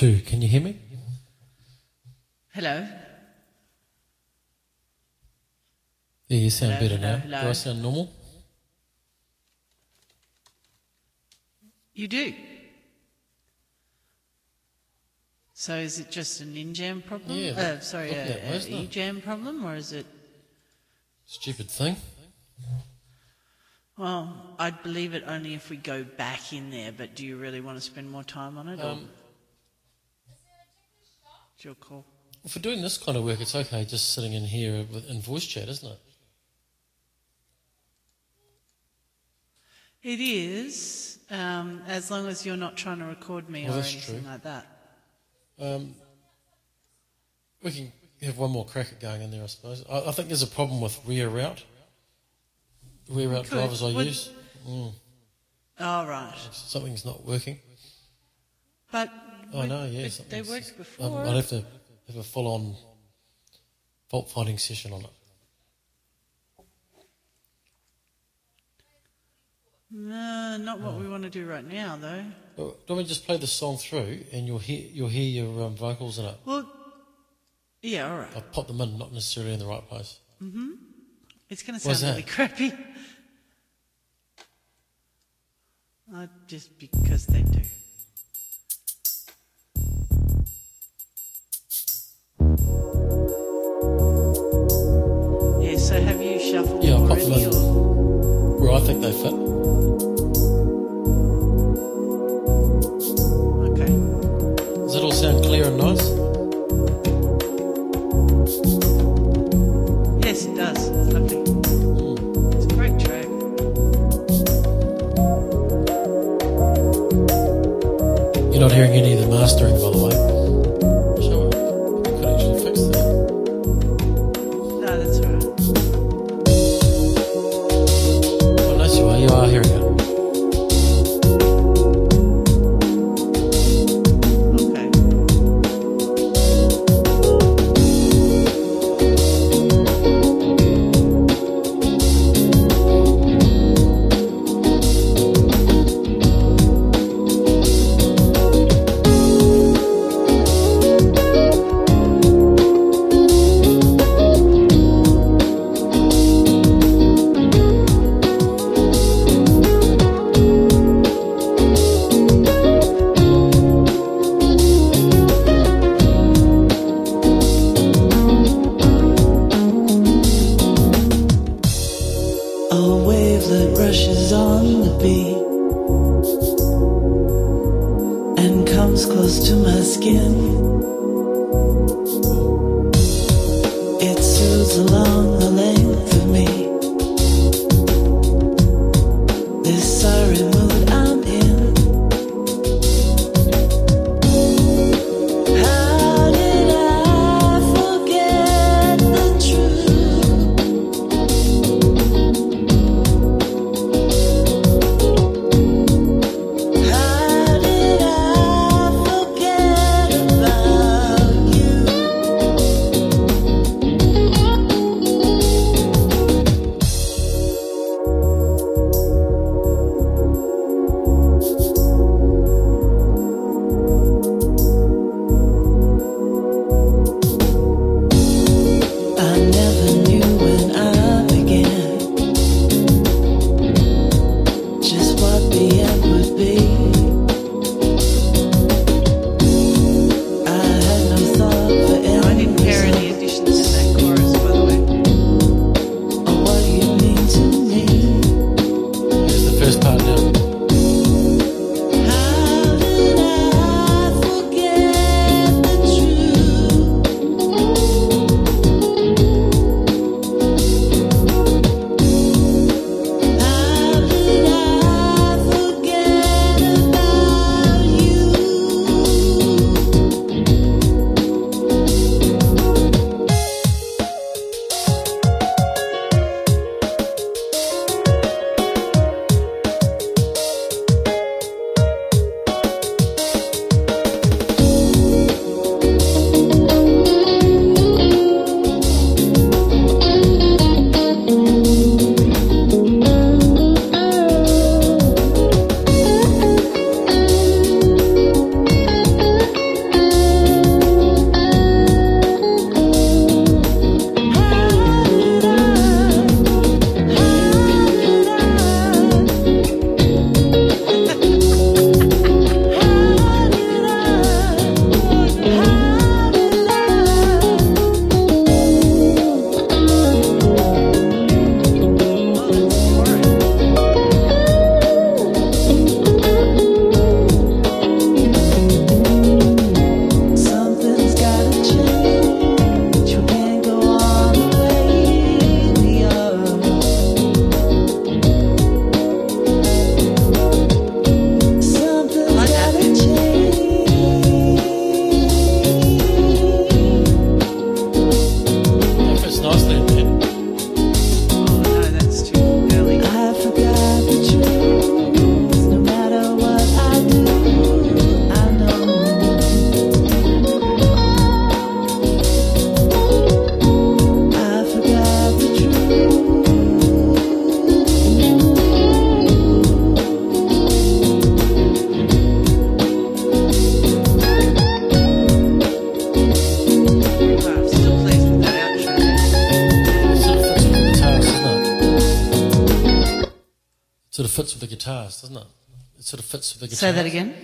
2. Can you hear me? Hello. Yeah, you sound Hello, better hello, now. hello. Do I sound normal? You do. So is it just an in-jam problem? Yeah, Sorry, looking at an most, no. e-jam problem, or is it... Stupid thing. Well, I'd believe it only if we go back in there, but do you really want to spend more time on it? Or it's your call. Well, for doing this kind of work, it's okay just sitting in here in voice chat, isn't it? It is, as long as you're not trying to record me Well, or that's anything true. like that. We can have one more crack at going in there, I suppose. I think there's a problem with rear route. Rear route could. drivers I Would- use. Oh, right. Something's not working. But I know, yeah. but they something's- worked before. I'd have to have a full-on fault-finding session on it. No, not what we want to do right now, though. Well, do we just play the song through and you'll hear your vocals in it? Well, yeah, all right. I'll pop them in, not necessarily in the right place. It's going to Why's sound really that? crappy. Just because they do. Yeah, so have you shuffled Yeah, them I'll pop them already? in. Or? Where I think they fit. Okay. Does it all sound clear and nice? Yes, it does. It's lovely. It's a great track. You're not hearing any of the mastering, by the way. Sure. You could actually fix that. No, that's all right. Oh, nice you are. You are hearing it. Okay. A wavelet rushes on the beat and comes close to my skin. It soothes along the length of me. This sorry mood I'm in. How did I forget the truth? How did I forget about you? fits with the guitars, doesn't it? It sort of fits with the guitars. Say that again.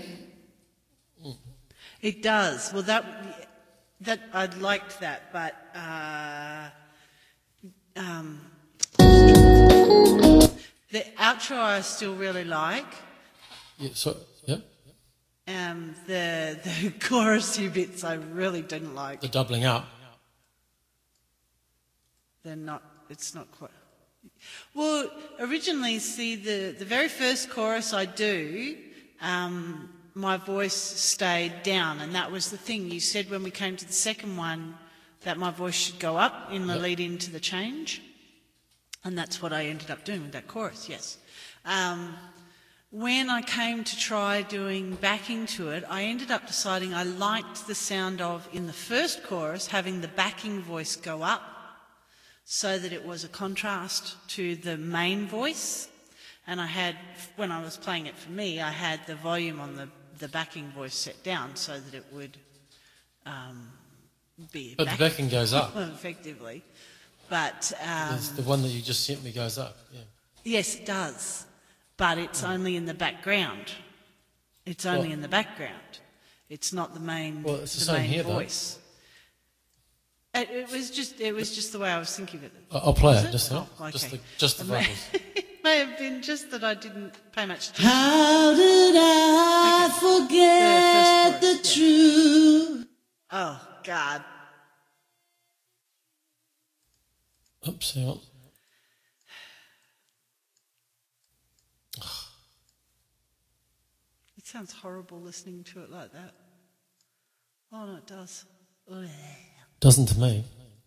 It does. Well, that I liked that, but the outro I still really like. Yeah, so, yeah. The chorusy bits I really didn't like. The doubling up. They're not. It's not quite. Well, originally, see the very first chorus I do, my voice stayed down, and that was the thing. You said when we came to the second one that my voice should go up in the lead into the change, and that's what I ended up doing with that chorus. Yes. When I came to try doing backing to it, I ended up deciding I liked the sound of, in the first chorus, having the backing voice go up so that it was a contrast to the main voice. And I had, when I was playing it for me, I had the volume on the backing voice set down so that it would be But the backing goes up. effectively. But The one that you just sent me goes up, yeah. yes, it does. But it's only in the background. It's only in the background. It's not the main, Well, it's the the same main here, though. voice. It was just the way I was thinking of it. I'll play Was it, just Oh, now. okay. Just the vocals. It may have been just that I didn't pay much attention. How did I forget The the first chorus, truth? Oh, God. Oops, hang on. It sounds horrible listening to it like that. Oh, no, it does. Ugh. Doesn't to me.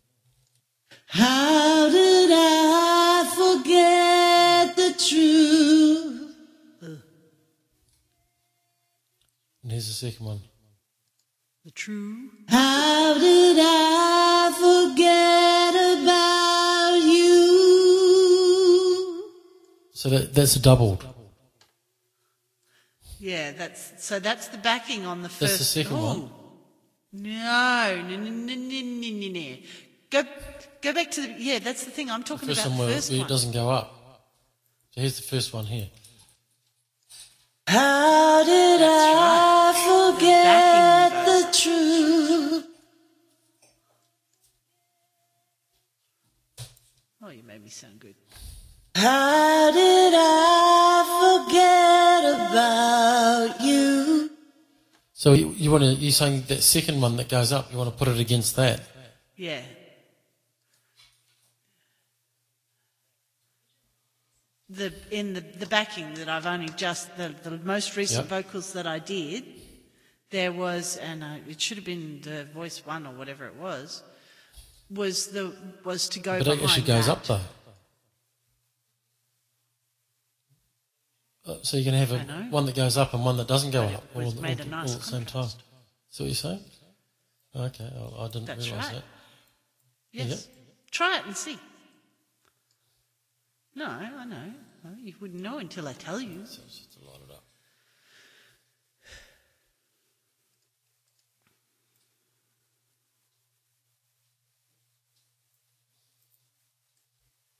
How did I forget the truth? And here's the second one. The true. How did I forget about you? So that's a doubled. Yeah, that's the backing on the first. That's the second one. No. Go back to the. Yeah, that's the thing. I'm The talking first about one the where first it one. doesn't go up. So here's the first one here. How did That's I right. forget The the truth? Oh, you made me sound good. How did I forget about you? So you're saying that second one that goes up, you want to put it against that. Yeah. The backing that I've only just the most recent Yep. vocals that I did, there was, and it should have been the voice one or whatever it was to go But behind it actually goes that. up though. So you can have I know. one that goes up and one that doesn't go But it up was all made a at nice the same time. contrast. See what you're saying? Okay, I didn't That's realise right. that. Yes. Try it and see. No, I know. You wouldn't know until I tell you. It's just a lot of